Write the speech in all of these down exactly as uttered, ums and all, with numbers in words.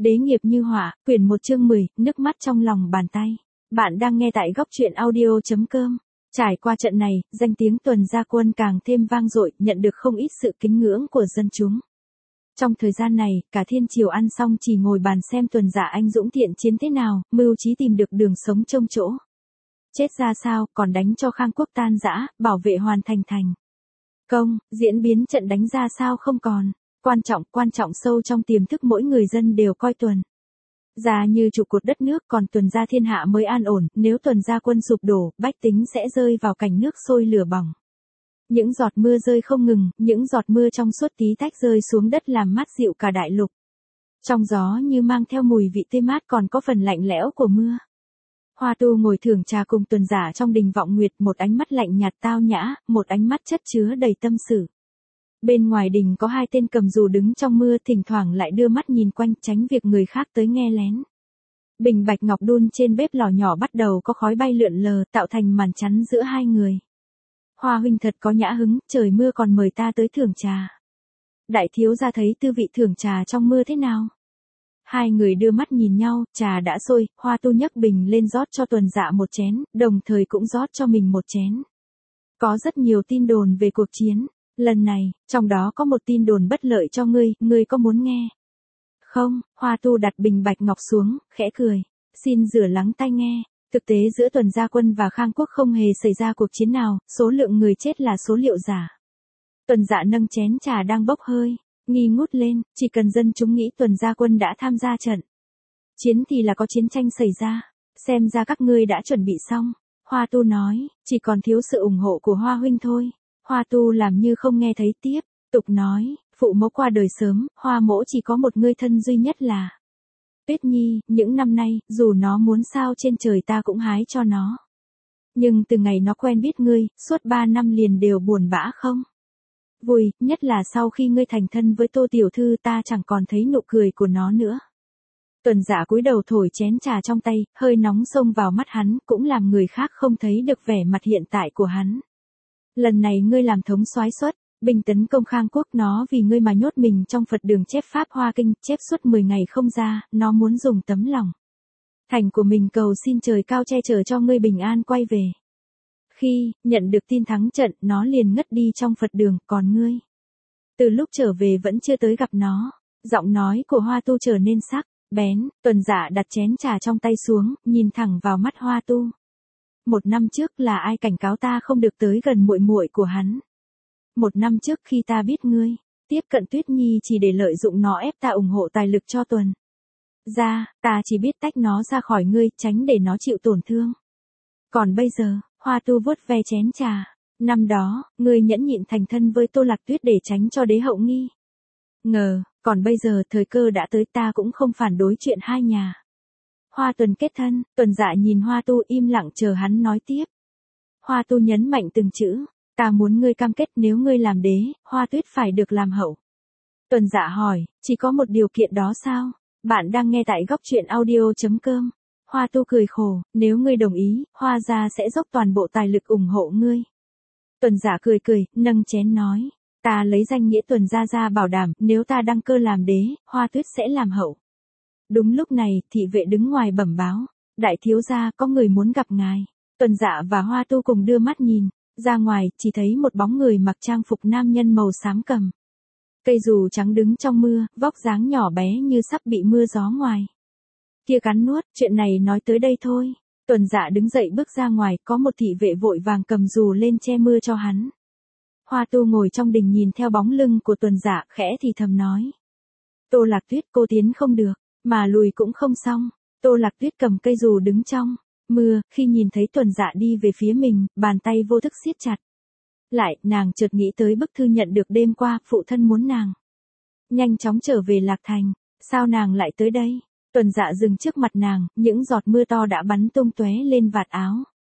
Đế nghiệp như họa, quyển một chương mười, nước mắt trong lòng bàn tay. Bạn đang nghe tại góc truyện audio.com. Trải qua trận này, danh tiếng Tuần Gia Quân càng thêm vang dội, nhận được không ít sự kính ngưỡng của dân chúng. Trong thời gian này, cả thiên triều ăn xong chỉ ngồi bàn xem Tuần Giả anh dũng thiện chiến thế nào, mưu trí tìm được đường sống trông chỗ. Chết ra sao, còn đánh cho Khang Quốc tan rã, bảo vệ hoàn thành thành công, diễn biến trận đánh ra sao không còn. Quan trọng, quan trọng sâu trong tiềm thức mỗi người dân đều coi Tuần Gia như trụ cột đất nước, còn Tuần Gia thiên hạ mới an ổn, nếu Tuần Gia quân sụp đổ, bách tính sẽ rơi vào cảnh nước sôi lửa bỏng. Những giọt mưa rơi không ngừng, những giọt mưa trong suốt tí tách rơi xuống đất làm mát dịu cả đại lục. Trong gió như mang theo mùi vị tươi mát còn có phần lạnh lẽo của mưa. Hoa Tu ngồi thưởng trà cùng Tuần Giả trong đình vọng nguyệt, một ánh mắt lạnh nhạt tao nhã, một ánh mắt chất chứa đầy tâm sự. Bên ngoài đình có hai tên cầm dù đứng trong mưa, thỉnh thoảng lại đưa mắt nhìn quanh tránh việc người khác tới nghe lén. Bình bạch ngọc đun trên bếp lò nhỏ bắt đầu có khói bay lượn lờ, tạo thành màn chắn giữa hai người. Hoa huynh thật có nhã hứng, trời mưa còn mời ta tới thưởng trà. Đại thiếu gia thấy tư vị thưởng trà trong mưa thế nào? Hai người đưa mắt nhìn nhau, trà đã sôi, Hoa Tu nhấc bình lên rót cho Tuần Dạ một chén, đồng thời cũng rót cho mình một chén. Có rất nhiều tin đồn về cuộc chiến. Lần này, trong đó có một tin đồn bất lợi cho ngươi, ngươi có muốn nghe? Không, Hoa Tu đặt bình bạch ngọc xuống, khẽ cười. Xin rửa lắng tai nghe. Thực tế giữa Tuần Gia quân và Khang Quốc không hề xảy ra cuộc chiến nào, số lượng người chết là số liệu giả. Tuần Dạ nâng chén trà đang bốc hơi, nghi ngút lên, chỉ cần dân chúng nghĩ Tuần Gia quân đã tham gia trận chiến thì là có chiến tranh xảy ra. Xem ra các ngươi đã chuẩn bị xong. Hoa Tu nói, chỉ còn thiếu sự ủng hộ của Hoa huynh thôi. Hoa Tu làm như không nghe thấy, tiếp tục nói, phụ mẫu qua đời sớm, Hoa mỗ chỉ có một người thân duy nhất là Tuyết Nhi, những năm nay, dù nó muốn sao trên trời ta cũng hái cho nó. Nhưng từ ngày nó quen biết ngươi, suốt ba năm liền đều buồn bã không vui, nhất là sau khi ngươi thành thân với Tô tiểu thư ta chẳng còn thấy nụ cười của nó nữa. Tuần Dạ cúi đầu thổi chén trà trong tay, hơi nóng xông vào mắt hắn, cũng làm người khác không thấy được vẻ mặt hiện tại của hắn. Lần này ngươi làm thống soái xuất, binh tấn công Khang Quốc, nó vì ngươi mà nhốt mình trong Phật đường chép pháp Hoa Kinh, chép suốt mười ngày không ra, nó muốn dùng tấm lòng thành của mình cầu xin trời cao che chở cho ngươi bình an quay về. Khi nhận được tin thắng trận, nó liền ngất đi trong Phật đường, còn ngươi từ lúc trở về vẫn chưa tới gặp nó. Giọng nói của Hoa Tu trở nên sắc bén. Tuần Dạ đặt chén trà trong tay xuống, nhìn thẳng vào mắt Hoa Tu. Một năm trước là ai cảnh cáo ta không được tới gần muội muội của hắn? Một năm trước khi ta biết ngươi tiếp cận Tuyết Nhi chỉ để lợi dụng nó ép ta ủng hộ tài lực cho Tuần Gia, ta chỉ biết tách nó ra khỏi ngươi, tránh để nó chịu tổn thương. Còn bây giờ, Hoa Tu vuốt ve chén trà. Năm đó, ngươi nhẫn nhịn thành thân với Tô Lạc Tuyết để tránh cho đế hậu nghi ngờ, còn bây giờ thời cơ đã tới, ta cũng không phản đối chuyện hai nhà Hoa Tuần kết thân. Tuần Dạ nhìn Hoa Tu im lặng chờ hắn nói tiếp. Hoa Tu nhấn mạnh từng chữ, ta muốn ngươi cam kết nếu ngươi làm đế, Hoa Tuyết phải được làm hậu. Tuần Dạ hỏi, chỉ có một điều kiện đó sao? Bạn đang nghe tại góc truyện audio.com. Hoa Tu cười khổ, nếu ngươi đồng ý, Hoa gia sẽ dốc toàn bộ tài lực ủng hộ ngươi. Tuần Dạ cười cười, nâng chén nói, ta lấy danh nghĩa Tuần gia ra bảo đảm, nếu ta đăng cơ làm đế, Hoa Tuyết sẽ làm hậu. Đúng lúc này, thị vệ đứng ngoài bẩm báo, đại thiếu gia có người muốn gặp ngài. Tuần Dạ và Hoa Tu cùng đưa mắt nhìn ra ngoài, chỉ thấy một bóng người mặc trang phục nam nhân màu xám cầm cây dù trắng đứng trong mưa, vóc dáng nhỏ bé như sắp bị mưa gió ngoài kia cắn nuốt. Chuyện này nói tới đây thôi. Tuần Dạ đứng dậy bước ra ngoài, có một thị vệ vội vàng cầm dù lên che mưa cho hắn. Hoa Tu ngồi trong đình nhìn theo bóng lưng của Tuần Dạ, khẽ thì thầm nói, Tô Lạc Tuyết, cô tiến không được, mà lùi cũng không xong. Tô Lạc Tuyết cầm cây dù đứng trong mưa, khi nhìn thấy Tuần Dạ đi về phía mình, bàn tay vô thức siết chặt lại, nàng chợt nghĩ tới bức thư nhận được đêm qua, phụ thân muốn nàng nhanh chóng trở về Lạc Thành. Sao nàng lại tới đây? Tuần Dạ dừng trước mặt nàng, những giọt mưa to đã bắn tung tóe lên vạt áo.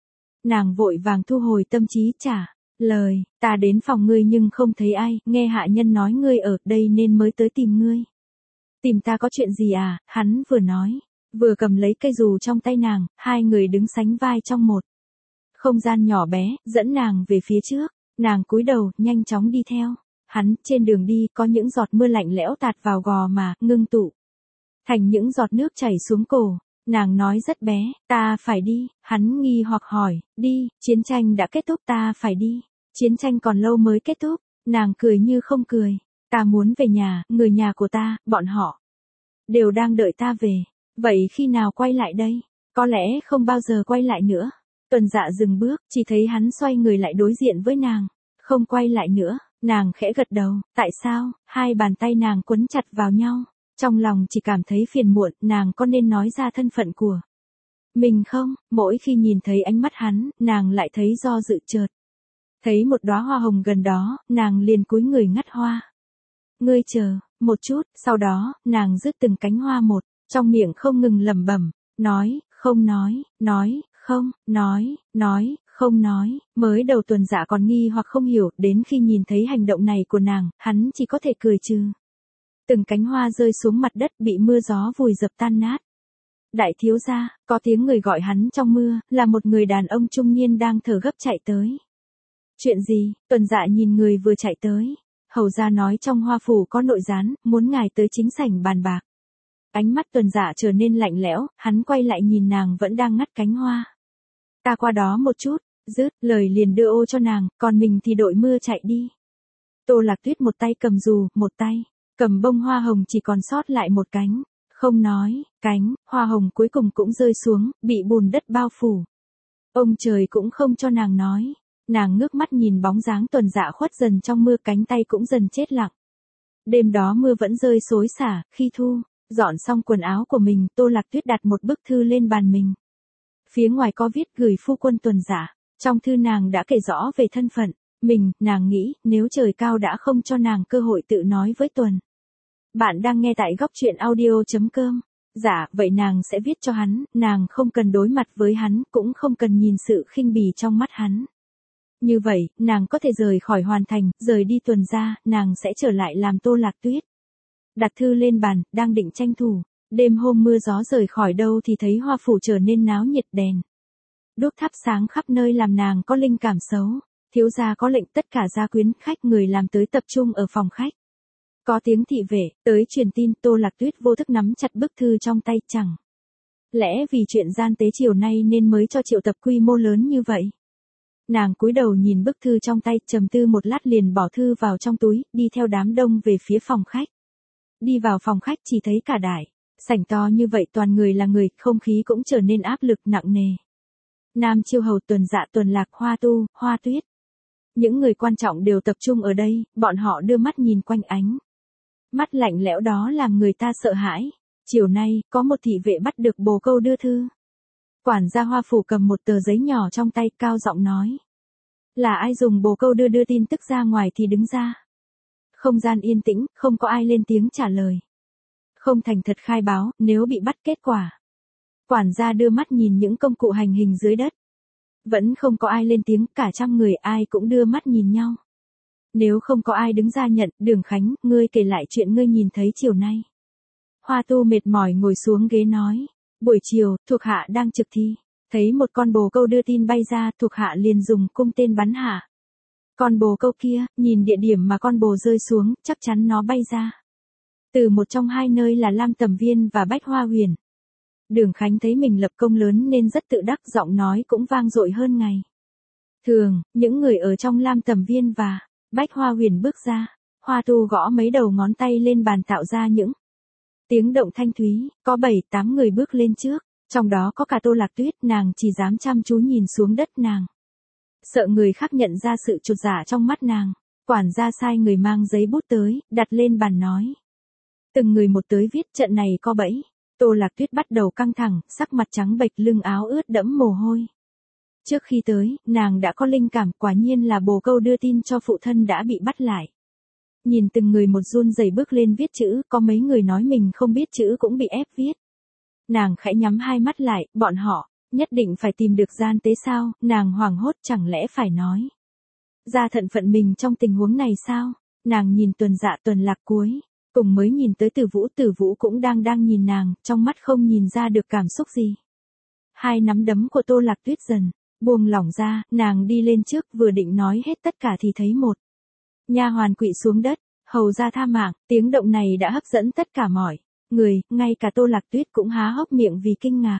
Nàng vội vàng thu hồi tâm trí, trả lời, ta đến phòng ngươi nhưng không thấy ai, nghe hạ nhân nói ngươi ở đây nên mới tới tìm ngươi. Tìm ta có chuyện gì à? Hắn vừa nói, vừa cầm lấy cây dù trong tay nàng, hai người đứng sánh vai trong một không gian nhỏ bé, dẫn nàng về phía trước. Nàng cúi đầu, nhanh chóng đi theo hắn. Trên đường đi, có những giọt mưa lạnh lẽo tạt vào gò má, ngưng tụ thành những giọt nước chảy xuống cổ. Nàng nói rất bé, ta phải đi, hắn nghi hoặc hỏi, đi, chiến tranh đã kết thúc ta phải đi. Chiến tranh còn lâu mới kết thúc, nàng cười như không cười, ta muốn về nhà, người nhà của ta, bọn họ đều đang đợi ta về, vậy khi nào quay lại đây? Có lẽ không bao giờ quay lại nữa. Tuần Dạ dừng bước, chỉ thấy hắn xoay người lại đối diện với nàng, không quay lại nữa, nàng khẽ gật đầu, tại sao? Hai bàn tay nàng quấn chặt vào nhau. Trong lòng chỉ cảm thấy phiền muộn, nàng có nên nói ra thân phận của mình không? Mỗi khi nhìn thấy ánh mắt hắn, nàng lại thấy do dự chợt. Thấy một đóa hoa hồng gần đó, nàng liền cúi người ngắt hoa. Ngươi chờ, một chút, sau đó, nàng rứt từng cánh hoa một, trong miệng không ngừng lẩm bẩm, nói, không nói, nói, không, nói, nói, không nói. Mới đầu Tuần Dạ còn nghi hoặc không hiểu, đến khi nhìn thấy hành động này của nàng, hắn chỉ có thể cười trừ. Từng cánh hoa rơi xuống mặt đất bị mưa gió vùi dập tan nát. Đại thiếu gia, có tiếng người gọi hắn trong mưa, là một người đàn ông trung niên đang thở gấp chạy tới. Chuyện gì? Tuần Dạ nhìn người vừa chạy tới. Hầu gia nói trong hoa phủ có nội gián, muốn ngài tới chính sảnh bàn bạc. Ánh mắt Tuần Dạ trở nên lạnh lẽo, hắn quay lại nhìn nàng vẫn đang ngắt cánh hoa. Ta qua đó một chút, dứt lời liền đưa ô cho nàng, còn mình thì đội mưa chạy đi. Tô Lạc Tuyết một tay cầm dù, một tay cầm bông hoa hồng chỉ còn sót lại một cánh, không nói, cánh hoa hồng cuối cùng cũng rơi xuống, bị bùn đất bao phủ. Ông trời cũng không cho nàng nói, nàng ngước mắt nhìn bóng dáng Tuần Dạ khuất dần trong mưa, cánh tay cũng dần chết lặng. Đêm đó mưa vẫn rơi xối xả, khi thu dọn xong quần áo của mình, Tô Lạc Tuyết đặt một bức thư lên bàn mình. Phía ngoài có viết gửi phu quân Tuần Dạ, trong thư nàng đã kể rõ về thân phận mình. Nàng nghĩ, nếu trời cao đã không cho nàng cơ hội tự nói với Tuần. Bạn đang nghe tại góc truyện audio.com. Dạ, vậy nàng sẽ viết cho hắn, nàng không cần đối mặt với hắn, cũng không cần nhìn sự khinh bỉ trong mắt hắn. Như vậy, nàng có thể rời khỏi hoàn thành, rời đi Tuần gia, nàng sẽ trở lại làm Tô Lạc Tuyết. Đặt thư lên bàn, đang định tranh thủ. Đêm hôm mưa gió rời khỏi đâu thì thấy hoa phủ trở nên náo nhiệt, đèn đuốc thắp sáng khắp nơi làm nàng có linh cảm xấu. Thiếu gia có lệnh tất cả gia quyến khách người làm tới tập trung ở phòng khách. Có tiếng thị vệ tới truyền tin. Tô Lạc Tuyết vô thức nắm chặt bức thư trong tay, chẳng lẽ vì chuyện gian tế chiều nay nên mới cho triệu tập quy mô lớn như vậy. Nàng cúi đầu nhìn bức thư trong tay, trầm tư một lát liền bỏ thư vào trong túi, đi theo đám đông về phía phòng khách. Đi vào phòng khách chỉ thấy cả đại sảnh to như vậy toàn người là người, không khí cũng trở nên áp lực nặng nề. Nam Chiêu Hầu, Tuần Dạ, Tuần Lạc, Hoa Tu, Hoa Tuyết. Những người quan trọng đều tập trung ở đây, bọn họ đưa mắt nhìn quanh, ánh mắt lạnh lẽo đó làm người ta sợ hãi. Chiều nay, có một thị vệ bắt được bồ câu đưa thư. Quản gia Hoa phủ cầm một tờ giấy nhỏ trong tay, cao giọng nói. Là ai dùng bồ câu đưa đưa tin tức ra ngoài thì đứng ra. Không gian yên tĩnh, không có ai lên tiếng trả lời. Không thành thật khai báo, nếu bị bắt kết quả. Quản gia đưa mắt nhìn những công cụ hành hình dưới đất. Vẫn không có ai lên tiếng, cả trăm người ai cũng đưa mắt nhìn nhau. Nếu không có ai đứng ra nhận, Đường Khánh, ngươi kể lại chuyện ngươi nhìn thấy chiều nay. Hoa Tu mệt mỏi ngồi xuống ghế nói. Buổi chiều, thuộc hạ đang trực thi. Thấy một con bồ câu đưa tin bay ra, thuộc hạ liền dùng cung tên bắn hạ. Con bồ câu kia, nhìn địa điểm mà con bồ rơi xuống, chắc chắn nó bay ra từ một trong hai nơi là Lam Tầm Viên và Bách Hoa Huyền. Đường Khánh thấy mình lập công lớn nên rất tự đắc, giọng nói cũng vang dội hơn ngày thường. Những người ở trong Lam Tầm Viên và Bách Hoa Huyền bước ra. Hoa Tu gõ mấy đầu ngón tay lên bàn tạo ra những tiếng động thanh thúy. Có bảy tám người bước lên trước, trong đó có cả Tô Lạc Tuyết. Nàng chỉ dám chăm chú nhìn xuống đất, nàng sợ người khác nhận ra sự chột dạ trong mắt nàng. Quản gia sai người mang giấy bút tới, đặt lên bàn nói. Từng người một tới viết, trận này có bẫy. Tô Lạc Tuyết bắt đầu căng thẳng, sắc mặt trắng bệch, lưng áo ướt đẫm mồ hôi. Trước khi tới, nàng đã có linh cảm, quả nhiên là bồ câu đưa tin cho phụ thân đã bị bắt lại. Nhìn từng người một run rẩy bước lên viết chữ, có mấy người nói mình không biết chữ cũng bị ép viết. Nàng khẽ nhắm hai mắt lại, bọn họ nhất định phải tìm được gian tế sao? Nàng hoảng hốt, chẳng lẽ phải nói ra thân phận mình trong tình huống này sao? Nàng nhìn Tuần Dạ, Tuần Lạc, cuối cùng mới nhìn tới Tử Vũ. Tử Vũ cũng đang đang nhìn nàng, trong mắt không nhìn ra được cảm xúc gì. Hai nắm đấm của Tô Lạc Tuyết dần buông lỏng ra, nàng đi lên trước, vừa định nói hết tất cả thì thấy một nha hoàn quỵ xuống đất. Hầu ra tha mạng. Tiếng động này đã hấp dẫn tất cả mọi người, ngay cả Tô Lạc Tuyết cũng há hốc miệng vì kinh ngạc.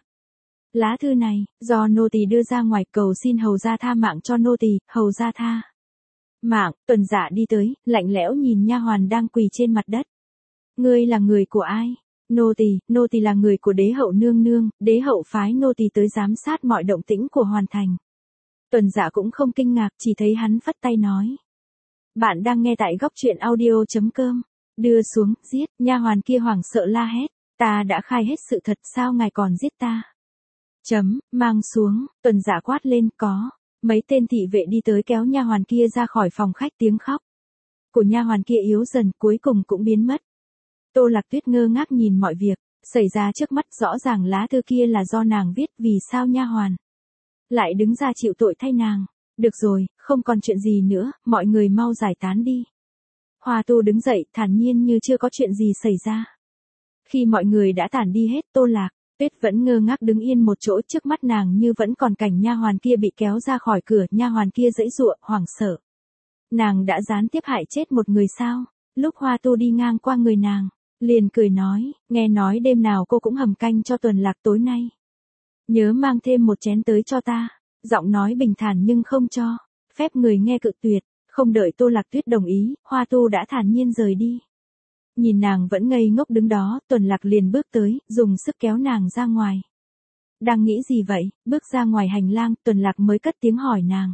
Lá thư này, do nô tỳ đưa ra ngoài cầu xin hầu gia tha mạng cho nô tỳ, hầu gia tha mạng. Tuần Dạ đi tới, lạnh lẽo nhìn nha hoàn đang quỳ trên mặt đất. Ngươi là người của ai? Nô tỳ, nô tỳ là người của đế hậu nương nương, đế hậu phái nô tỳ tới giám sát mọi động tĩnh của Hoàn Thành. Tuần Dạ cũng không kinh ngạc, chỉ thấy hắn phất tay nói. Bạn đang nghe tại góc truyện audio.com. Đưa xuống, giết, nha hoàn kia hoảng sợ la hét. Ta đã khai hết sự thật, sao ngài còn giết ta? Chấm, mang xuống, Tuần Dạ quát lên, có. Mấy tên thị vệ đi tới kéo nha hoàn kia ra khỏi phòng khách, tiếng khóc của nha hoàn kia yếu dần, cuối cùng cũng biến mất. Tô Lạc Tuyết ngơ ngác nhìn mọi việc xảy ra trước mắt, rõ ràng lá thư kia là do nàng viết, vì sao nha hoàn lại đứng ra chịu tội thay nàng. Được rồi, không còn chuyện gì nữa, mọi người mau giải tán đi. Hoa Tu đứng dậy, thản nhiên như chưa có chuyện gì xảy ra. Khi mọi người đã tản đi hết, Tô Lạc Tuyết vẫn ngơ ngác đứng yên một chỗ, trước mắt nàng như vẫn còn cảnh nha hoàn kia bị kéo ra khỏi cửa, nha hoàn kia giãy giụa, hoảng sợ. Nàng đã gián tiếp hại chết một người sao? Lúc Hoa Tu đi ngang qua người nàng, liền cười nói, nghe nói đêm nào cô cũng hầm canh cho Tuần Lạc, tối nay nhớ mang thêm một chén tới cho ta. Giọng nói bình thản nhưng không cho phép người nghe cự tuyệt. Không đợi Tô Lạc Tuyết đồng ý, Hoa Tu đã thản nhiên rời đi. Nhìn nàng vẫn ngây ngốc đứng đó, Tuần Lạc liền bước tới, dùng sức kéo nàng ra ngoài. Đang nghĩ gì vậy? Bước ra ngoài hành lang, Tuần Lạc mới cất tiếng hỏi nàng.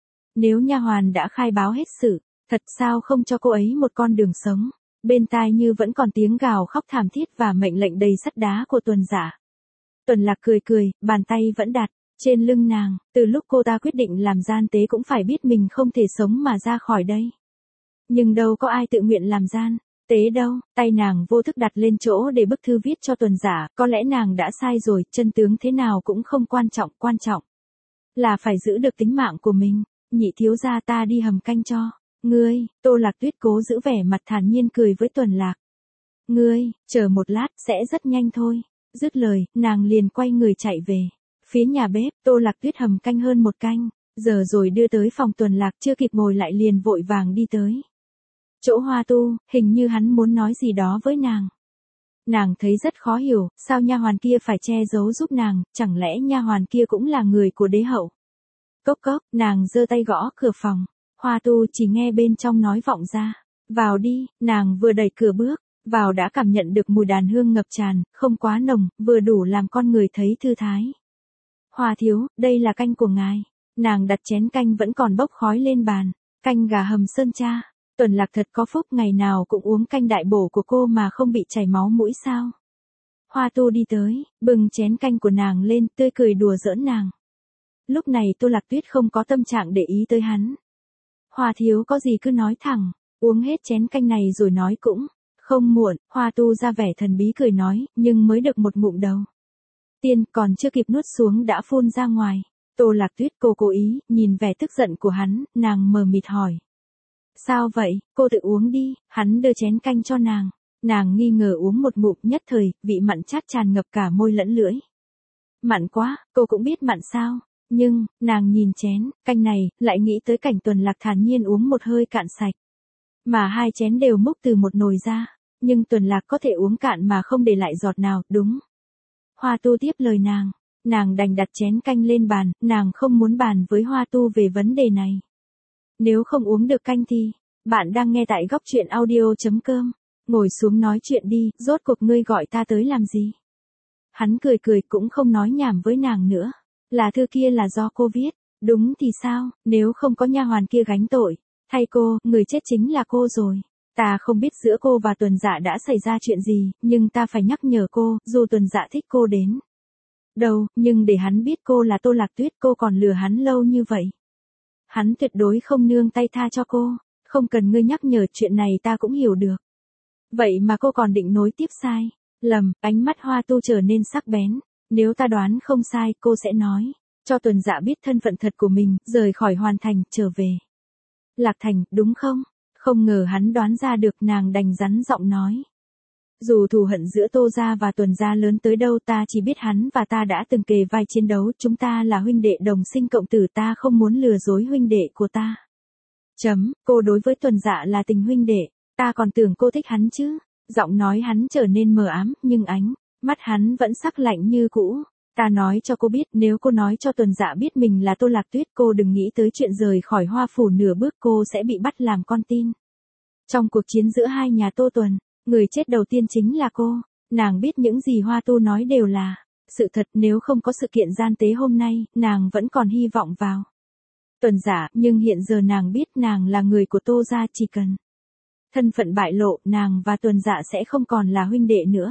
Nếu nha hoàn đã khai báo hết sự, thật sao không cho cô ấy một con đường sống? Bên tai như vẫn còn tiếng gào khóc thảm thiết và mệnh lệnh đầy sắt đá của Tuần Dạ. Tuần Lạc cười cười, bàn tay vẫn đặt trên lưng nàng. Từ lúc cô ta quyết định làm gian tế cũng phải biết mình không thể sống mà ra khỏi đây. Nhưng đâu có ai tự nguyện làm gian tế đâu. Tay nàng vô thức đặt lên chỗ để bức thư viết cho Tuần Dạ. Có lẽ nàng đã sai rồi, chân tướng thế nào cũng không quan trọng, quan trọng là phải giữ được tính mạng của mình. Nhị thiếu gia, ta đi hầm canh cho ngươi. Tô Lạc Tuyết cố giữ vẻ mặt thản nhiên cười với Tuần Lạc. Ngươi, chờ một lát, sẽ rất nhanh thôi. Dứt lời, nàng liền quay người chạy về phía nhà bếp. Tô Lạc Tuyết hầm canh hơn một canh giờ rồi đưa tới phòng Tuần Lạc, chưa kịp ngồi lại liền vội vàng đi tới chỗ Hoa Tu, hình như hắn muốn nói gì đó với nàng. Nàng thấy rất khó hiểu, sao nha hoàn kia phải che giấu giúp nàng, chẳng lẽ nha hoàn kia cũng là người của đế hậu? Cốc cốc, nàng giơ tay gõ cửa phòng. Hoa Tu chỉ nghe bên trong nói vọng ra. Vào đi. Nàng vừa đẩy cửa bước vào đã cảm nhận được mùi đàn hương ngập tràn, không quá nồng, vừa đủ làm con người thấy thư thái. Hoa thiếu, đây là canh của ngài. Nàng đặt chén canh vẫn còn bốc khói lên bàn. Canh gà hầm sơn cha. Tuần Lạc thật có phúc, ngày nào cũng uống canh đại bổ của cô mà không bị chảy máu mũi sao? Hoa Tu đi tới, bưng chén canh của nàng lên, tươi cười đùa giỡn nàng. Lúc này Tô Lạc Tuyết không có tâm trạng để ý tới hắn. Hoa thiếu có gì cứ nói thẳng, uống hết chén canh này rồi nói cũng không muộn. Hoa Tu ra vẻ thần bí cười nói, nhưng mới được một ngụm đầu tiên, còn chưa kịp nuốt xuống đã phun ra ngoài. Tô Lạc Tuyết, cô cố ý nhìn vẻ tức giận của hắn, nàng mờ mịt hỏi. Sao vậy? Cô tự uống đi. Hắn đưa chén canh cho nàng. Nàng nghi ngờ uống một ngụm, nhất thời, vị mặn chát tràn ngập cả môi lẫn lưỡi. Mặn quá, cô cũng biết mặn sao? Nhưng, nàng nhìn chén canh này, lại nghĩ tới cảnh Tuần Lạc thản nhiên uống một hơi cạn sạch. Mà hai chén đều múc từ một nồi ra. Nhưng Tuần Lạc có thể uống cạn mà không để lại giọt nào, đúng. Hoa Tu tiếp lời nàng. Nàng đành đặt chén canh lên bàn, nàng không muốn bàn với Hoa Tu về vấn đề này. Nếu không uống được canh thì, bạn đang nghe tại góc truyện audio.com. Ngồi xuống nói chuyện đi, rốt cuộc ngươi gọi ta tới làm gì? Hắn cười cười cũng không nói nhảm với nàng nữa. Là thư kia là do cô viết, đúng thì sao, nếu không có nha hoàn kia gánh tội, thay cô, người chết chính là cô rồi. Ta không biết giữa cô và Tuần Dạ đã xảy ra chuyện gì, nhưng ta phải nhắc nhở cô, dù Tuần Dạ thích cô đến đâu, nhưng để hắn biết cô là Tô Lạc Tuyết, cô còn lừa hắn lâu như vậy. Hắn tuyệt đối không nương tay tha cho cô. Không cần ngươi nhắc nhở, chuyện này ta cũng hiểu được. Vậy mà cô còn định nối tiếp sai lầm. Ánh mắt Hoa Tu trở nên sắc bén. Nếu ta đoán không sai, cô sẽ nói cho Tuần Dạ biết thân phận thật của mình, rời khỏi Hoàn Thành, trở về Lạc Thành, đúng không? Không ngờ hắn đoán ra được, nàng đành rắn giọng nói. Dù thù hận giữa Tô gia và Tuần gia lớn tới đâu, ta chỉ biết hắn và ta đã từng kề vai chiến đấu, chúng ta là huynh đệ đồng sinh cộng tử, ta không muốn lừa dối huynh đệ của ta. Chấm, cô đối với Tuần Dạ là tình huynh đệ, ta còn tưởng cô thích hắn chứ. Giọng nói hắn trở nên mờ ám, nhưng ánh mắt hắn vẫn sắc lạnh như cũ. Ta nói cho cô biết, nếu cô nói cho Tuần Dạ biết mình là Tô Lạc Tuyết, cô đừng nghĩ tới chuyện rời khỏi Hoa Phủ nửa bước, cô sẽ bị bắt làm con tin. Trong cuộc chiến giữa hai nhà Tô Tuần, người chết đầu tiên chính là cô. Nàng biết những gì Hoa Tu nói đều là sự thật, nếu không có sự kiện gian tế hôm nay, nàng vẫn còn hy vọng vào Tuần Dạ, nhưng hiện giờ nàng biết nàng là người của Tô gia, chỉ cần thân phận bại lộ, nàng và Tuần Dạ sẽ không còn là huynh đệ nữa.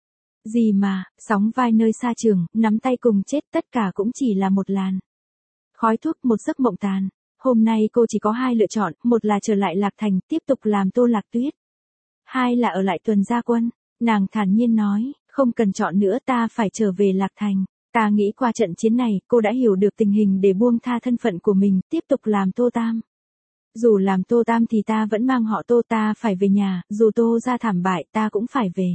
Gì mà, sóng vai nơi xa trường, nắm tay cùng chết, tất cả cũng chỉ là một làn khói thuốc, một giấc mộng tàn. Hôm nay cô chỉ có hai lựa chọn, một là trở lại Lạc Thành, tiếp tục làm Tô Lạc Tuyết. Hai là ở lại Tuần gia quân. Nàng thản nhiên nói, không cần chọn nữa, ta phải trở về Lạc Thành. Ta nghĩ qua trận chiến này, cô đã hiểu được tình hình để buông tha thân phận của mình, tiếp tục làm Tô Tam. Dù làm Tô Tam thì ta vẫn mang họ Tô, ta phải về nhà, dù Tô gia thảm bại ta cũng phải về.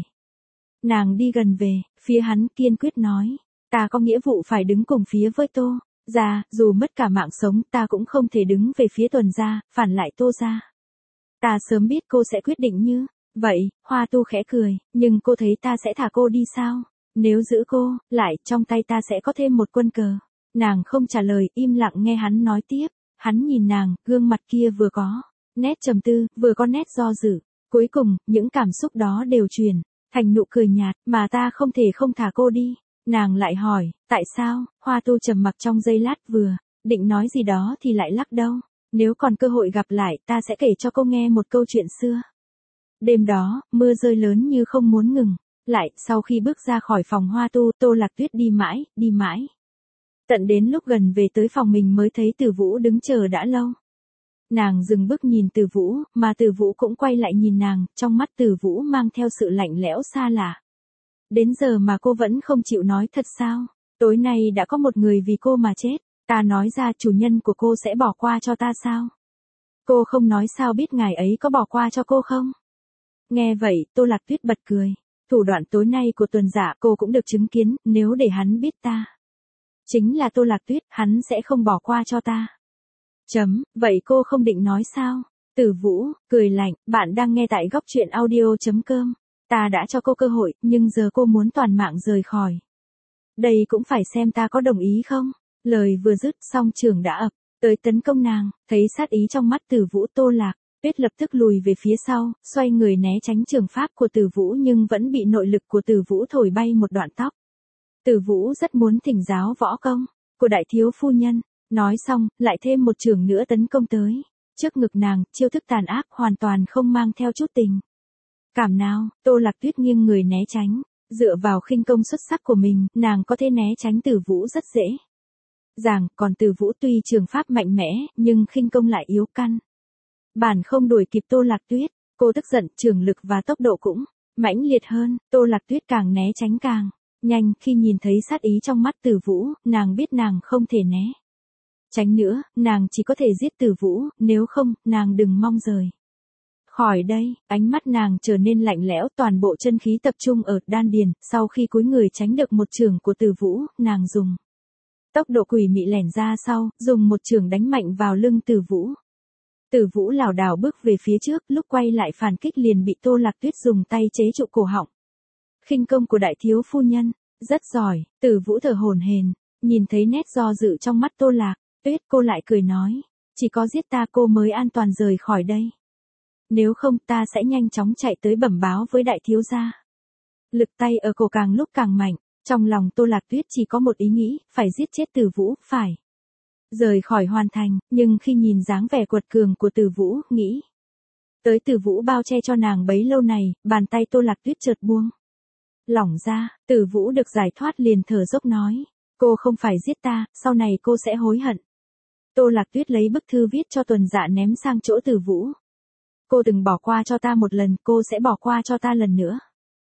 Nàng đi gần về, phía hắn kiên quyết nói, ta có nghĩa vụ phải đứng cùng phía với Tô gia, dù mất cả mạng sống ta cũng không thể đứng về phía Tuần gia, phản lại Tô gia. Ta sớm biết cô sẽ quyết định như vậy. Hoa Tu khẽ cười, nhưng cô thấy ta sẽ thả cô đi sao? Nếu giữ cô lại, trong tay ta sẽ có thêm một quân cờ. Nàng không trả lời, im lặng nghe hắn nói tiếp. Hắn nhìn nàng, gương mặt kia vừa có nét trầm tư, vừa có nét do dự. Cuối cùng, những cảm xúc đó đều chuyển thành nụ cười nhạt, mà ta không thể không thả cô đi. Nàng lại hỏi, tại sao? Hoa Tu trầm mặc trong giây lát, vừa định nói gì đó thì lại lắc đầu. Nếu còn cơ hội gặp lại, ta sẽ kể cho cô nghe một câu chuyện xưa. Đêm đó, mưa rơi lớn như không muốn ngừng. Lại, sau khi bước ra khỏi phòng Hoa Tu, Tô Lạc Tuyết đi mãi, đi mãi. Tận đến lúc gần về tới phòng mình mới thấy Từ Vũ đứng chờ đã lâu. Nàng dừng bước nhìn Từ Vũ, mà Từ Vũ cũng quay lại nhìn nàng, trong mắt Từ Vũ mang theo sự lạnh lẽo xa lạ. Đến giờ mà cô vẫn không chịu nói thật sao? Tối nay đã có một người vì cô mà chết. Ta nói ra chủ nhân của cô sẽ bỏ qua cho ta sao? Cô không nói sao biết ngài ấy có bỏ qua cho cô không? Nghe vậy, Tô Lạc Tuyết bật cười. Thủ đoạn tối nay của Tuần Dạ cô cũng được chứng kiến, nếu để hắn biết ta chính là Tô Lạc Tuyết, hắn sẽ không bỏ qua cho ta. Chấm, vậy cô không định nói sao? Từ Vũ, cười lạnh, bạn đang nghe tại góc truyện audio.com. Ta đã cho cô cơ hội, nhưng giờ cô muốn toàn mạng rời khỏi. Đây cũng phải xem ta có đồng ý không? Lời vừa dứt xong trưởng đã ập tới tấn công nàng, thấy sát ý trong mắt Từ Vũ, Tô Lạc Tuyết lập tức lùi về phía sau, xoay người né tránh trường pháp của Từ Vũ nhưng vẫn bị nội lực của Từ Vũ thổi bay một đoạn tóc. Từ Vũ rất muốn thỉnh giáo võ công của đại thiếu phu nhân, nói xong, lại thêm một trường nữa tấn công tới. Trước ngực nàng, chiêu thức tàn ác hoàn toàn không mang theo chút tình cảm nào. Tô Lạc Tuyết nghiêng người né tránh, dựa vào khinh công xuất sắc của mình, nàng có thể né tránh Từ Vũ rất dễ dàng, còn Từ Vũ tuy trường pháp mạnh mẽ, nhưng khinh công lại yếu căn bản không đuổi kịp Tô Lạc Tuyết. Cô tức giận, trường lực và tốc độ cũng mãnh liệt hơn. Tô Lạc Tuyết càng né tránh càng nhanh, khi nhìn thấy sát ý trong mắt Từ Vũ, nàng biết nàng không thể né tránh nữa, nàng chỉ có thể giết Từ Vũ, nếu không, nàng đừng mong rời khỏi đây. Ánh mắt nàng trở nên lạnh lẽo, toàn bộ chân khí tập trung ở đan điền, sau khi cúi người tránh được một chưởng của Từ Vũ, nàng dùng tốc độ quỷ mị lẻn ra sau, dùng một chưởng đánh mạnh vào lưng Từ Vũ. Từ Vũ lảo đảo bước về phía trước, lúc quay lại phản kích liền bị Tô Lạc Tuyết dùng tay chế trụ cổ họng. Khinh công của đại thiếu phu nhân rất giỏi. Từ Vũ thở hổn hển, nhìn thấy nét do dự trong mắt Tô Lạc Tuyết, cô lại cười nói, chỉ có giết ta cô mới an toàn rời khỏi đây. Nếu không ta sẽ nhanh chóng chạy tới bẩm báo với đại thiếu gia. Lực tay ở cổ càng lúc càng mạnh, trong lòng Tô Lạc Tuyết chỉ có một ý nghĩ, phải giết chết Từ Vũ, phải rời khỏi hoàn thành, nhưng khi nhìn dáng vẻ quật cường của Từ Vũ, nghĩ tới Từ Vũ bao che cho nàng bấy lâu này, bàn tay Tô Lạc Tuyết chợt buông lỏng ra. Từ Vũ được giải thoát liền thở dốc nói, cô không phải giết ta, sau này cô sẽ hối hận. Tô Lạc Tuyết lấy bức thư viết cho Tuần Dạ ném sang chỗ Từ Vũ. Cô từng bỏ qua cho ta một lần, cô sẽ bỏ qua cho ta lần nữa.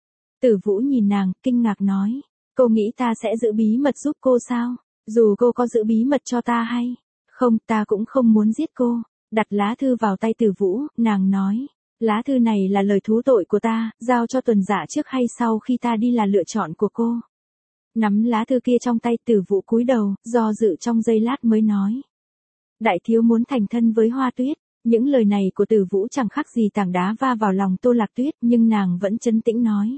Từ Vũ nhìn nàng, kinh ngạc nói, cô nghĩ ta sẽ giữ bí mật giúp cô sao? Dù cô có giữ bí mật cho ta hay không, ta cũng không muốn giết cô. Đặt lá thư vào tay Từ Vũ, nàng nói, lá thư này là lời thú tội của ta, giao cho Tuần Dạ trước hay sau khi ta đi là lựa chọn của cô. Nắm lá thư kia trong tay, Từ Vũ cúi đầu, do dự trong giây lát mới nói, đại thiếu muốn thành thân với Hoa Tuyết, Những lời này của Từ Vũ chẳng khác gì tảng đá va vào lòng Tô Lạc Tuyết, nhưng nàng vẫn trấn tĩnh nói.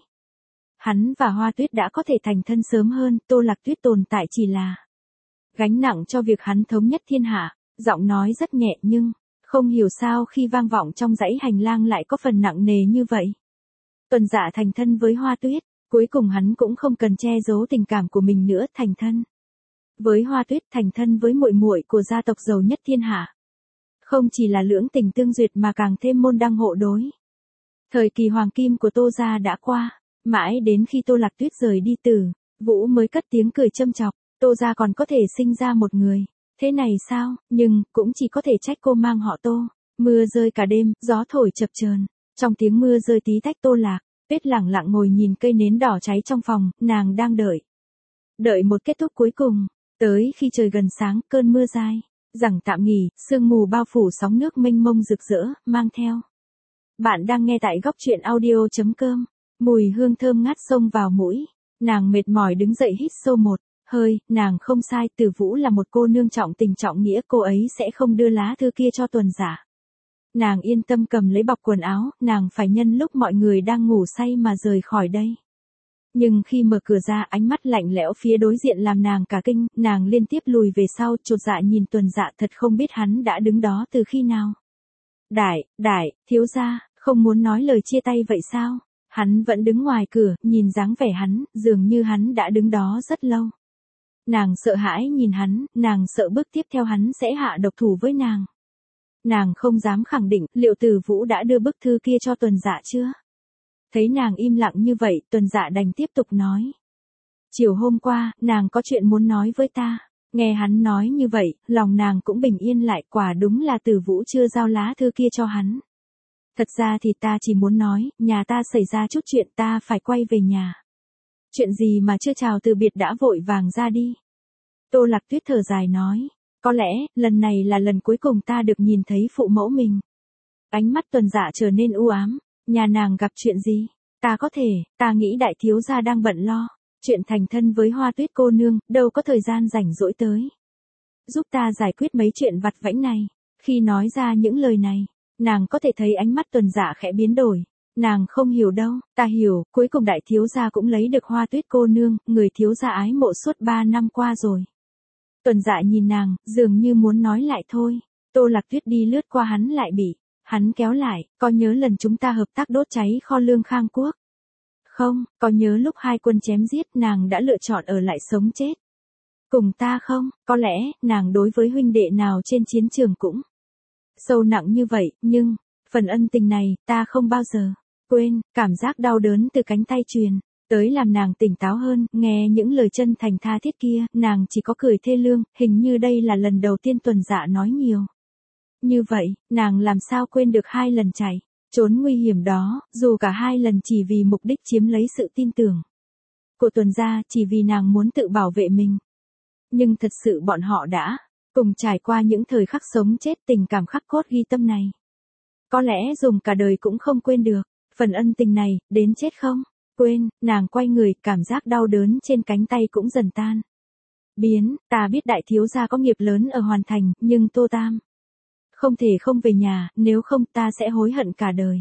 Hắn và Hoa Tuyết đã có thể thành thân sớm hơn, Tô Lạc Tuyết tồn tại chỉ là gánh nặng cho việc hắn thống nhất thiên hạ. Giọng nói rất nhẹ nhưng, không hiểu sao khi vang vọng trong dãy hành lang lại có phần nặng nề như vậy. Tuần Dạ thành thân với Hoa Tuyết, cuối cùng hắn cũng không cần che giấu tình cảm của mình nữa, thành thân với Hoa Tuyết, thành thân với muội muội của gia tộc giàu nhất thiên hạ. Không chỉ là lưỡng tình tương duyệt mà càng thêm môn đăng hộ đối. Thời kỳ hoàng kim của Tô gia đã qua, mãi đến khi Tô Lạc Tuyết rời đi Từ Vũ mới cất tiếng cười châm chọc, Tô gia còn có thể sinh ra một người, thế này sao, nhưng cũng chỉ có thể trách cô mang họ Tô. Mưa rơi cả đêm, gió thổi chập chờn, trong tiếng mưa rơi tí tách Tô Lạc Tuyết lẳng lặng ngồi nhìn cây nến đỏ cháy trong phòng, nàng đang đợi. Đợi một kết thúc cuối cùng, tới khi trời gần sáng, cơn mưa dài rằng tạm nghỉ, sương mù bao phủ sóng nước mênh mông rực rỡ, mang theo. Bạn đang nghe tại góc truyện audio chấm com, mùi hương thơm ngát xông vào mũi, nàng mệt mỏi đứng dậy hít sâu một hơi, nàng không sai, Từ Vũ là một cô nương trọng tình trọng nghĩa, cô ấy sẽ không đưa lá thư kia cho Tuần Dạ. Nàng yên tâm cầm lấy bọc quần áo, nàng phải nhân lúc mọi người đang ngủ say mà rời khỏi đây. Nhưng khi mở cửa ra, ánh mắt lạnh lẽo phía đối diện làm nàng cả kinh, nàng liên tiếp lùi về sau, chột dạ nhìn Tuần Dạ, thật không biết hắn đã đứng đó từ khi nào. Đại, đại, thiếu gia, không muốn nói lời chia tay vậy sao? Hắn vẫn đứng ngoài cửa, nhìn dáng vẻ hắn, dường như hắn đã đứng đó rất lâu. Nàng sợ hãi nhìn hắn, nàng sợ bước tiếp theo hắn sẽ hạ độc thủ với nàng. Nàng không dám khẳng định liệu Từ Vũ đã đưa bức thư kia cho Tuần Dạ chưa. Thấy nàng im lặng như vậy, Tuần Dạ đành tiếp tục nói. Chiều hôm qua, nàng có chuyện muốn nói với ta. Nghe hắn nói như vậy, lòng nàng cũng bình yên lại, quả đúng là Từ Vũ chưa giao lá thư kia cho hắn. Thật ra thì ta chỉ muốn nói, nhà ta xảy ra chút chuyện, ta phải quay về nhà. Chuyện gì mà chưa chào từ biệt đã vội vàng ra đi. Tô Lạc Tuyết thở dài nói. Có lẽ, lần này là lần cuối cùng ta được nhìn thấy phụ mẫu mình. Ánh mắt Tuần Dạ trở nên u ám. Nhà nàng gặp chuyện gì? Ta có thể, ta nghĩ đại thiếu gia đang bận lo. Chuyện thành thân với Hoa Tuyết cô nương, đâu có thời gian rảnh rỗi tới. Giúp ta giải quyết mấy chuyện vặt vãnh này. Khi nói ra những lời này, nàng có thể thấy ánh mắt Tuần Dạ khẽ biến đổi. Nàng không hiểu đâu, ta hiểu, cuối cùng đại thiếu gia cũng lấy được Hoa Tuyết cô nương, người thiếu gia ái mộ suốt ba năm qua rồi. Tuần Dạ nhìn nàng, dường như muốn nói lại thôi. Tô Lạc Tuyết đi lướt qua hắn lại bị hắn kéo lại, có nhớ lần chúng ta hợp tác đốt cháy kho lương Khang Quốc? Không, có nhớ lúc hai quân chém giết nàng đã lựa chọn ở lại sống chết? Cùng ta không, có lẽ, nàng đối với huynh đệ nào trên chiến trường cũng sâu nặng như vậy, nhưng, phần ân tình này, ta không bao giờ quên, cảm giác đau đớn từ cánh tay truyền tới làm nàng tỉnh táo hơn, nghe những lời chân thành tha thiết kia, nàng chỉ có cười thê lương, hình như đây là lần đầu tiên Tuần Dạ nói nhiều. Như vậy, nàng làm sao quên được hai lần chạy trốn nguy hiểm đó, dù cả hai lần chỉ vì mục đích chiếm lấy sự tin tưởng của Tuần gia, chỉ vì nàng muốn tự bảo vệ mình. Nhưng thật sự bọn họ đã cùng trải qua những thời khắc sống chết, tình cảm khắc cốt ghi tâm này. Có lẽ dùng cả đời cũng không quên được, phần ân tình này, đến chết không quên, nàng quay người, cảm giác đau đớn trên cánh tay cũng dần tan biến, ta biết đại thiếu gia có nghiệp lớn ở Hoàn Thành, nhưng Tô Tam không thể không về nhà, nếu không ta sẽ hối hận cả đời.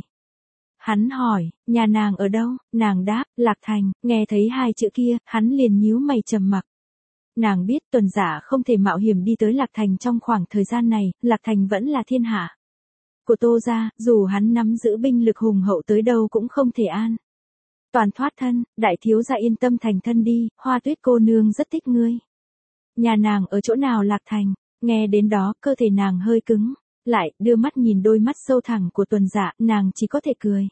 Hắn hỏi, nhà nàng ở đâu? Nàng đáp, Lạc Thành. Nghe thấy hai chữ kia, hắn liền nhíu mày trầm mặc. Nàng biết Tuần Dạ không thể mạo hiểm đi tới Lạc Thành trong khoảng thời gian này, Lạc Thành vẫn là thiên hạ của Tô gia, dù hắn nắm giữ binh lực hùng hậu tới đâu cũng không thể an toàn thoát thân. Đại thiếu gia yên tâm thành thân đi, Hoa Tuyết cô nương rất thích ngươi. Nhà nàng ở chỗ nào? Lạc Thành. Nghe đến đó, cơ thể nàng hơi cứng lại, đưa mắt nhìn đôi mắt sâu thẳm của Tuần Dạ, nàng chỉ có thể cười.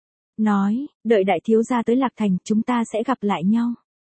Nói, đợi đại thiếu gia tới Lạc Thành, chúng ta sẽ gặp lại nhau.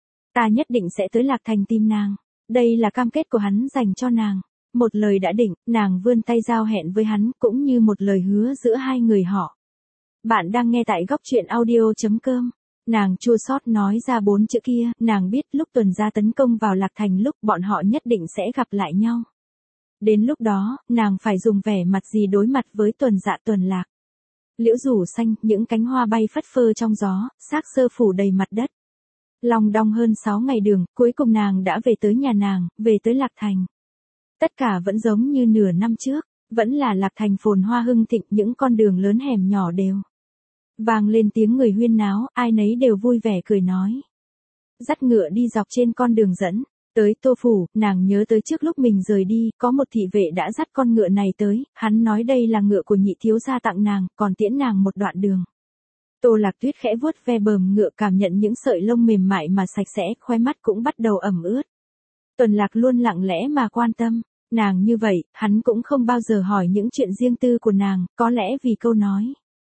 Ta nhất định sẽ tới Lạc Thành tìm nàng. Đây là cam kết của hắn dành cho nàng. Một lời đã định, nàng vươn tay giao hẹn với hắn, cũng như một lời hứa giữa hai người họ. Bạn đang nghe tại góc truyện audio chấm com. Nàng chua xót nói ra bốn chữ kia, nàng biết lúc Tuần gia tấn công vào Lạc Thành, lúc bọn họ nhất định sẽ gặp lại nhau. Đến lúc đó, nàng phải dùng vẻ mặt gì đối mặt với Tuần Dạ? Tuần Lạc. Liễu rủ xanh, những cánh hoa bay phất phơ trong gió, xác sơ phủ đầy mặt đất. Lòng đong hơn sáu ngày đường, cuối cùng nàng đã về tới nhà nàng, về tới Lạc Thành. Tất cả vẫn giống như nửa năm trước, Vẫn là Lạc Thành phồn hoa hưng thịnh, những con đường lớn hẻm nhỏ đều vang lên tiếng người huyên náo, ai nấy đều vui vẻ cười nói. Dắt ngựa đi dọc trên con đường dẫn tới Tô phủ, nàng nhớ tới trước lúc mình rời đi, có một thị vệ đã dắt con ngựa này tới, hắn nói đây là ngựa của nhị thiếu gia tặng nàng, còn tiễn nàng một đoạn đường. Tô Lạc Tuyết khẽ vuốt ve bờm ngựa, cảm nhận những sợi lông mềm mại mà sạch sẽ, khóe mắt cũng bắt đầu ẩm ướt. Tuần Lạc luôn lặng lẽ mà quan tâm nàng như vậy, hắn cũng không bao giờ hỏi những chuyện riêng tư của nàng, có lẽ vì câu nói.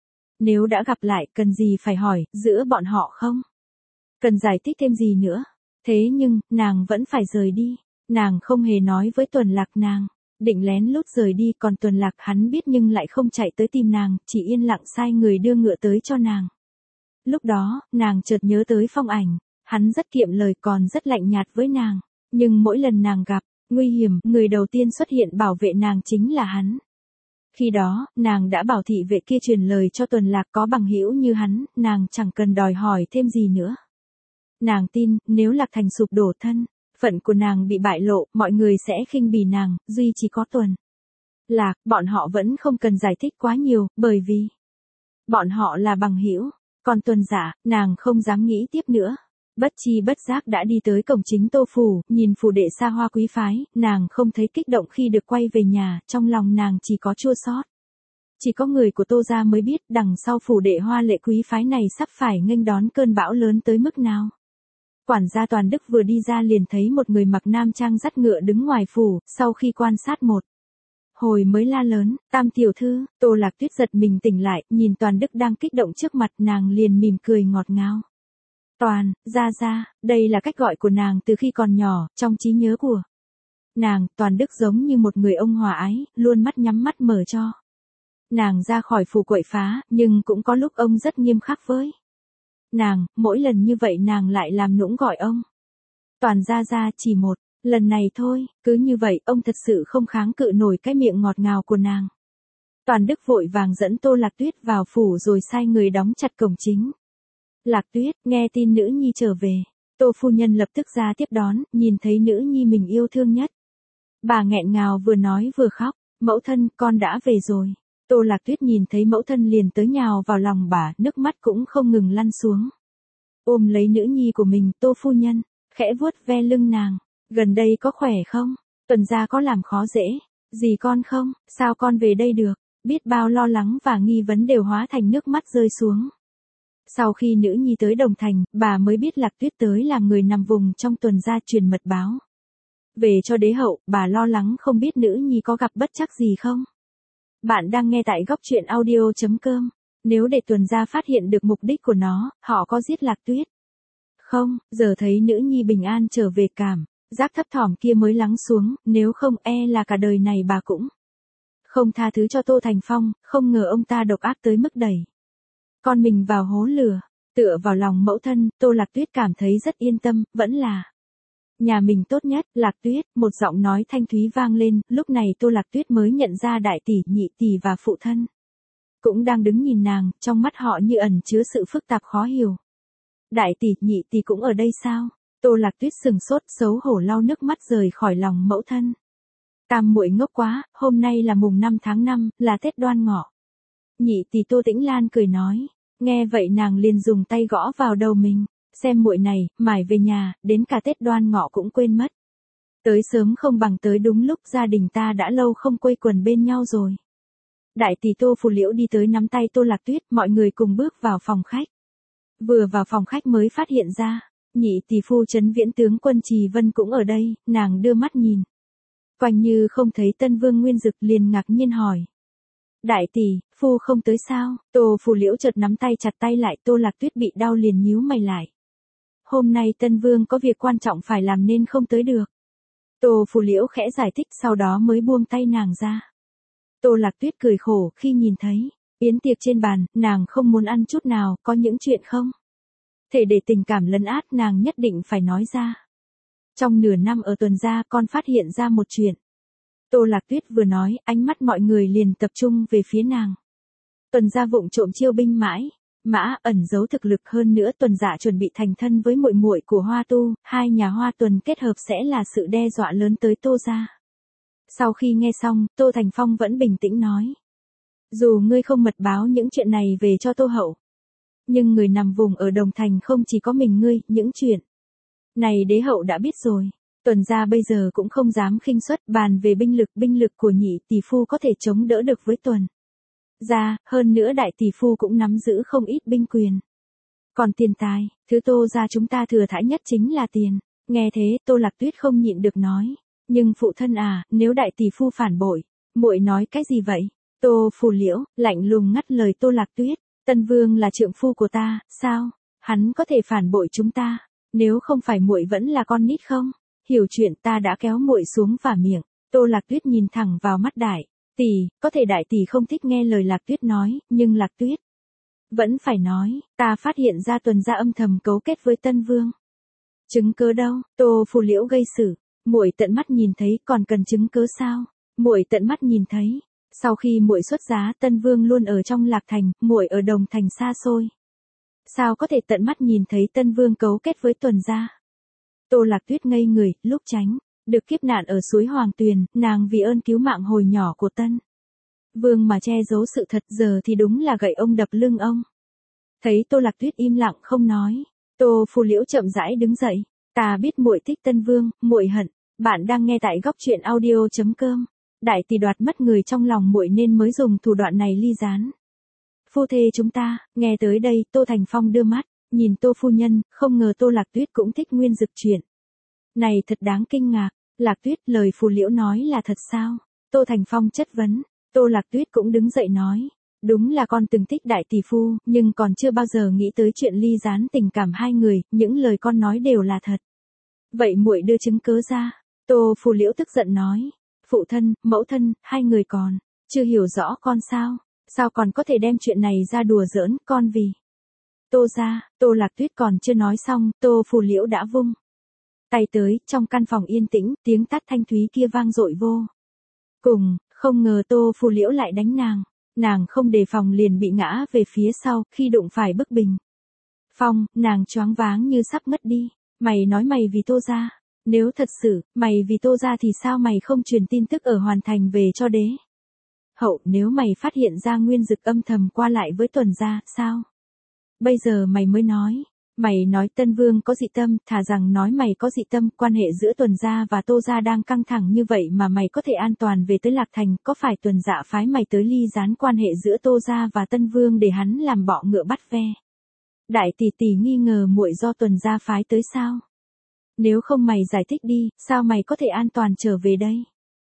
Nếu đã gặp lại, cần gì phải hỏi, giữa bọn họ không? Cần giải thích thêm gì nữa? Thế nhưng, nàng vẫn phải rời đi. Nàng không hề nói với Tuần Lạc nàng định lén lút rời đi, còn Tuần Lạc hắn biết nhưng lại không chạy tới tìm nàng, chỉ yên lặng sai người đưa ngựa tới cho nàng. Lúc đó, nàng chợt nhớ tới Phong Ảnh, hắn rất kiệm lời còn rất lạnh nhạt với nàng, nhưng mỗi lần nàng gặp nguy hiểm, người đầu tiên xuất hiện bảo vệ nàng chính là hắn. Khi đó, nàng đã bảo thị vệ kia truyền lời cho Tuần Lạc có bằng hữu như hắn, nàng chẳng cần đòi hỏi thêm gì nữa. Nàng tin, nếu Lạc Thành sụp đổ thân phận của nàng bị bại lộ, mọi người sẽ khinh bỉ nàng, duy chỉ có Tuần Lạc, bọn họ vẫn không cần giải thích quá nhiều, bởi vì bọn họ là bằng hữu. Còn Tuần Giả, nàng không dám nghĩ tiếp nữa. Bất chi bất giác đã đi tới cổng chính Tô phủ, nhìn phủ đệ xa hoa quý phái, nàng không thấy kích động khi được quay về nhà, trong lòng nàng chỉ có chua xót. Chỉ có người của Tô gia mới biết đằng sau phủ đệ hoa lệ quý phái này sắp phải nghênh đón cơn bão lớn tới mức nào. Quản gia Toàn Đức vừa đi ra liền thấy một người mặc nam trang dắt ngựa đứng ngoài phủ, sau khi quan sát một hồi mới la lớn, Tam tiểu thư. Tô Lạc Tuyết giật mình tỉnh lại, nhìn Toàn Đức đang kích động trước mặt, nàng liền mỉm cười ngọt ngào. Toàn, ra ra, đây là cách gọi của nàng từ khi còn nhỏ, trong trí nhớ của nàng, Toàn Đức giống như một người ông hòa ái, luôn mắt nhắm mắt mở cho nàng ra khỏi phủ quậy phá, nhưng cũng có lúc ông rất nghiêm khắc với nàng, mỗi lần như vậy nàng lại làm nũng gọi ông Toàn ra ra, chỉ một lần này thôi, cứ như vậy ông thật sự không kháng cự nổi cái miệng ngọt ngào của nàng. Toàn Đức vội vàng dẫn Tô Lạc Tuyết vào phủ rồi sai người đóng chặt cổng chính. Lạc Tuyết, nghe tin nữ nhi trở về. Tô phu nhân lập tức ra tiếp đón, nhìn thấy nữ nhi mình yêu thương nhất. Bà nghẹn ngào vừa nói vừa khóc, mẫu thân, con đã về rồi. Tô Lạc Tuyết nhìn thấy mẫu thân liền tới nhào vào lòng bà, nước mắt cũng không ngừng lăn xuống. Ôm lấy nữ nhi của mình, Tô phu nhân khẽ vuốt ve lưng nàng. Gần đây có khỏe không? Tuần gia có làm khó dễ gì con không? Sao con về đây được? Biết bao lo lắng và nghi vấn đều hóa thành nước mắt rơi xuống. Sau khi nữ nhi tới Đồng Thành, bà mới biết Lạc Tuyết tới là người nằm vùng trong Tuần gia truyền mật báo về cho đế hậu, bà lo lắng không biết nữ nhi có gặp bất trắc gì không. Bạn đang nghe tại góc truyện audio chấm com. Nếu để Tuần gia phát hiện được mục đích của nó, họ có giết Lạc Tuyết không? Giờ thấy nữ nhi bình an trở về, cảm giác thấp thỏm kia mới lắng xuống, nếu không e là cả đời này bà cũng không tha thứ cho Tô Thành Phong, không ngờ ông ta độc ác tới mức đẩy con mình vào hố lửa. Tựa vào lòng mẫu thân, Tô Lạc Tuyết cảm thấy rất yên tâm, vẫn là nhà mình tốt nhất. Lạc Tuyết, một giọng nói thanh thúy vang lên, lúc này Tô Lạc Tuyết mới nhận ra đại tỷ, nhị tỷ và phụ thân cũng đang đứng nhìn nàng, trong mắt họ như ẩn chứa sự phức tạp khó hiểu. Đại tỷ, nhị tỷ cũng ở đây sao? Tô Lạc Tuyết sừng sốt, xấu hổ lau nước mắt rời khỏi lòng mẫu thân. Tam muội ngốc quá, hôm nay là mùng năm tháng năm, là Tết Đoan Ngọ. Nhị tỷ Tô Tĩnh Lan cười nói. Nghe vậy nàng liền dùng tay gõ vào đầu mình, xem muội này, mải về nhà, đến cả Tết Đoan Ngọ cũng quên mất. Tới sớm không bằng tới đúng lúc, gia đình ta đã lâu không quây quần bên nhau rồi. Đại tỷ Tô Phù Liễu đi tới nắm tay Tô Lạc Tuyết, mọi người cùng bước vào phòng khách. Vừa vào phòng khách mới phát hiện ra, nhị tỷ phu Trấn Viễn tướng quân Trì Vân cũng ở đây, nàng đưa mắt nhìn quanh như không thấy Tân Vương Nguyên Dực, liền ngạc nhiên hỏi. Đại tỷ, phu không tới sao? Tô Phù Liễu chợt nắm tay chặt tay lại, Tô Lạc Tuyết bị đau liền nhíu mày lại. Hôm nay Tân Vương có việc quan trọng phải làm nên không tới được. Tô Phù Liễu khẽ giải thích, sau đó mới buông tay nàng ra. Tô Lạc Tuyết cười khổ khi nhìn thấy yến tiệc trên bàn, nàng không muốn ăn chút nào, có những chuyện không thể để tình cảm lấn át, nàng nhất định phải nói ra. Trong nửa năm ở Tuần gia, con phát hiện ra một chuyện. Tô Lạc Tuyết vừa nói, ánh mắt mọi người liền tập trung về phía nàng. Tuần gia vụng trộm chiêu binh mãi mã, ẩn giấu thực lực, hơn nữa Tuần Dạ chuẩn bị thành thân với muội muội của Hoa Tu, hai nhà Hoa Tuần kết hợp sẽ là sự đe dọa lớn tới Tô gia. Sau khi nghe xong, Tô Thành Phong vẫn bình tĩnh nói. Dù ngươi không mật báo những chuyện này về cho Tô Hậu, nhưng người nằm vùng ở Đồng Thành không chỉ có mình ngươi, những chuyện này đế hậu đã biết rồi. Tuần gia bây giờ cũng không dám khinh suất, bàn về binh lực, binh lực của nhị tỷ phu có thể chống đỡ được với Tuần gia, hơn nữa đại tỷ phu cũng nắm giữ không ít binh quyền. Còn tiền tài, thứ Tô gia chúng ta thừa thãi nhất chính là tiền. Nghe thế, Tô Lạc Tuyết không nhịn được nói, nhưng phụ thân à, nếu đại tỷ phu phản bội, muội nói cái gì vậy? Tô Phù Liễu lạnh lùng ngắt lời Tô Lạc Tuyết, Tân Vương là trượng phu của ta, sao hắn có thể phản bội chúng ta? Nếu không phải muội vẫn là con nít không? Hiểu chuyện, ta đã kéo muội xuống vả miệng. Tô Lạc Tuyết nhìn thẳng vào mắt đại tỷ, có thể đại tỷ không thích nghe lời Lạc Tuyết nói, nhưng Lạc Tuyết vẫn phải nói, ta phát hiện ra Tuần gia âm thầm cấu kết với Tân Vương. Chứng cớ đâu? Tô Phù Liễu gây sự, muội tận mắt nhìn thấy, còn cần chứng cớ sao? Muội tận mắt nhìn thấy, sau khi muội xuất giá, Tân Vương luôn ở trong Lạc Thành, muội ở Đồng Thành xa xôi. Sao có thể tận mắt nhìn thấy Tân Vương cấu kết với Tuần gia? Tô Lạc Tuyết ngây người, lúc tránh được kiếp nạn ở suối Hoàng Tuyền, nàng vì ơn cứu mạng hồi nhỏ của Tân Vương mà che giấu sự thật, giờ thì đúng là gậy ông đập lưng ông. Thấy Tô Lạc Tuyết im lặng không nói, Tô Phù Liễu chậm rãi đứng dậy, ta biết muội thích Tân Vương, muội hận. Bạn đang nghe tại góc truyện audio chấm com. Đại tỷ đoạt mất người trong lòng muội nên mới dùng thủ đoạn này ly gián phu thê chúng ta. Nghe tới đây, Tô Thành Phong đưa mắt nhìn Tô phu nhân, không ngờ Tô Lạc Tuyết cũng thích Nguyên Dực chuyện này, thật đáng kinh ngạc. Lạc Tuyết, lời Phù Liễu nói là thật sao? Tô Thành Phong chất vấn. Tô Lạc Tuyết cũng đứng dậy nói, đúng là con từng thích đại tỷ phu, nhưng còn chưa bao giờ nghĩ tới chuyện ly gián tình cảm hai người, những lời con nói đều là thật. Vậy muội đưa chứng cớ ra. Tô Phù Liễu tức giận nói, phụ thân, mẫu thân, hai người còn chưa hiểu rõ con sao? Sao còn có thể đem chuyện này ra đùa giỡn, con vì Tô gia. Tô Lạc Tuyết còn chưa nói xong, Tô Phù Liễu đã vung tay tới, trong căn phòng yên tĩnh, tiếng tát thanh thúy kia vang dội vô cùng, không ngờ Tô Phù Liễu lại đánh nàng. Nàng không đề phòng liền bị ngã về phía sau, khi đụng phải bức bình phong, nàng choáng váng như sắp ngất đi. Mày nói mày vì Tô gia? Nếu thật sự, mày vì Tô gia thì sao mày không truyền tin tức ở Hoàn Thành về cho đế hậu? Nếu mày phát hiện ra Nguyên Dực âm thầm qua lại với Tuần gia, sao bây giờ mày mới nói? Mày nói Tân Vương có dị tâm, thà rằng nói mày có dị tâm, quan hệ giữa Tuần gia và Tô gia đang căng thẳng như vậy mà mày có thể an toàn về tới Lạc Thành, có phải Tuần dạ phái mày tới ly gián quan hệ giữa Tô gia và Tân Vương để hắn làm bọ ngựa bắt ve? Đại tỷ tỷ nghi ngờ muội do Tuần gia phái tới sao? Nếu không mày giải thích đi, sao mày có thể an toàn trở về đây?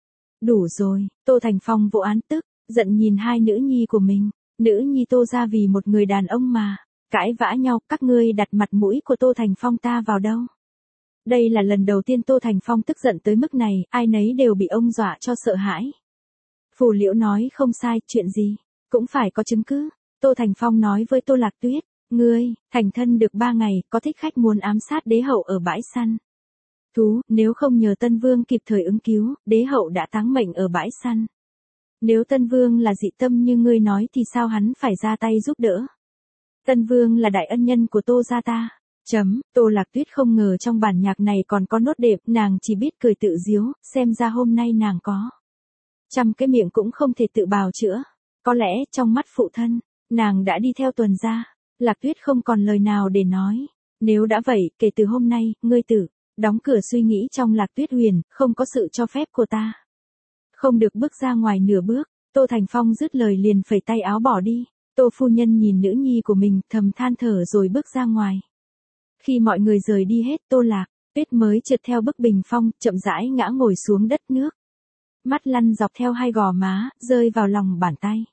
Đủ rồi. Tô Thành Phong vô án tức, giận nhìn hai nữ nhi của mình. Nữ nhi Tô gia vì một người đàn ông mà cãi vã nhau, các ngươi đặt mặt mũi của Tô Thành Phong ta vào đâu? Đây là lần đầu tiên Tô Thành Phong tức giận tới mức này, ai nấy đều bị ông dọa cho sợ hãi. Phù Liễu nói không sai, chuyện gì cũng phải có chứng cứ. Tô Thành Phong nói với Tô Lạc Tuyết, ngươi thành thân được ba ngày, có thích khách muốn ám sát đế hậu ở bãi săn thú, nếu không nhờ Tân Vương kịp thời ứng cứu, đế hậu đã táng mệnh ở bãi săn. Nếu Tân Vương là dị tâm như ngươi nói thì sao hắn phải ra tay giúp đỡ? Tân Vương là đại ân nhân của Tô gia ta. Chấm. Tô Lạc Tuyết không ngờ trong bản nhạc này còn có nốt đệm, nàng chỉ biết cười tự diếu, xem ra hôm nay nàng có trăm cái miệng cũng không thể tự bào chữa. Có lẽ trong mắt phụ thân, nàng đã đi theo Tuần gia. Lạc Tuyết không còn lời nào để nói. Nếu đã vậy, kể từ hôm nay, ngươi tự đóng cửa suy nghĩ trong. Lạc Tuyết Huyền, không có sự cho phép của ta, không được bước ra ngoài nửa bước. Tô Thành Phong dứt lời liền phẩy tay áo bỏ đi. Tô phu nhân nhìn nữ nhi của mình, thầm than thở rồi bước ra ngoài. Khi mọi người rời đi hết, Tô Lạc Tuyết mới trượt theo bức bình phong, chậm rãi ngã ngồi xuống đất nước. Mắt lăn dọc theo hai gò má, rơi vào lòng bàn tay.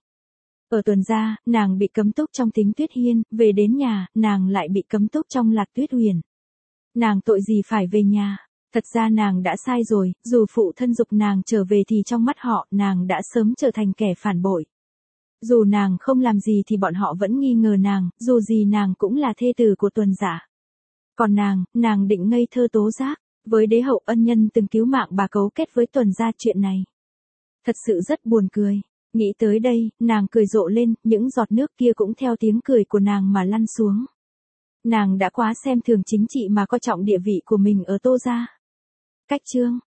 Ở Tuần gia, nàng bị cấm túc trong Tính Tuyết Hiên, về đến nhà, nàng lại bị cấm túc trong Lạc Tuyết Huyền. Nàng tội gì phải về nhà? Thật ra nàng đã sai rồi, dù phụ thân giục nàng trở về thì trong mắt họ, nàng đã sớm trở thành kẻ phản bội. Dù nàng không làm gì thì bọn họ vẫn nghi ngờ nàng, dù gì nàng cũng là thê tử của Tuần giả. Còn nàng, nàng định ngây thơ tố giác, với đế hậu ân nhân từng cứu mạng bà cấu kết với Tuần gia, chuyện này thật sự rất buồn cười. Nghĩ tới đây, nàng cười rộ lên, những giọt nước kia cũng theo tiếng cười của nàng mà lăn xuống. Nàng đã quá xem thường chính trị mà coi trọng địa vị của mình ở Tô gia. Cách chương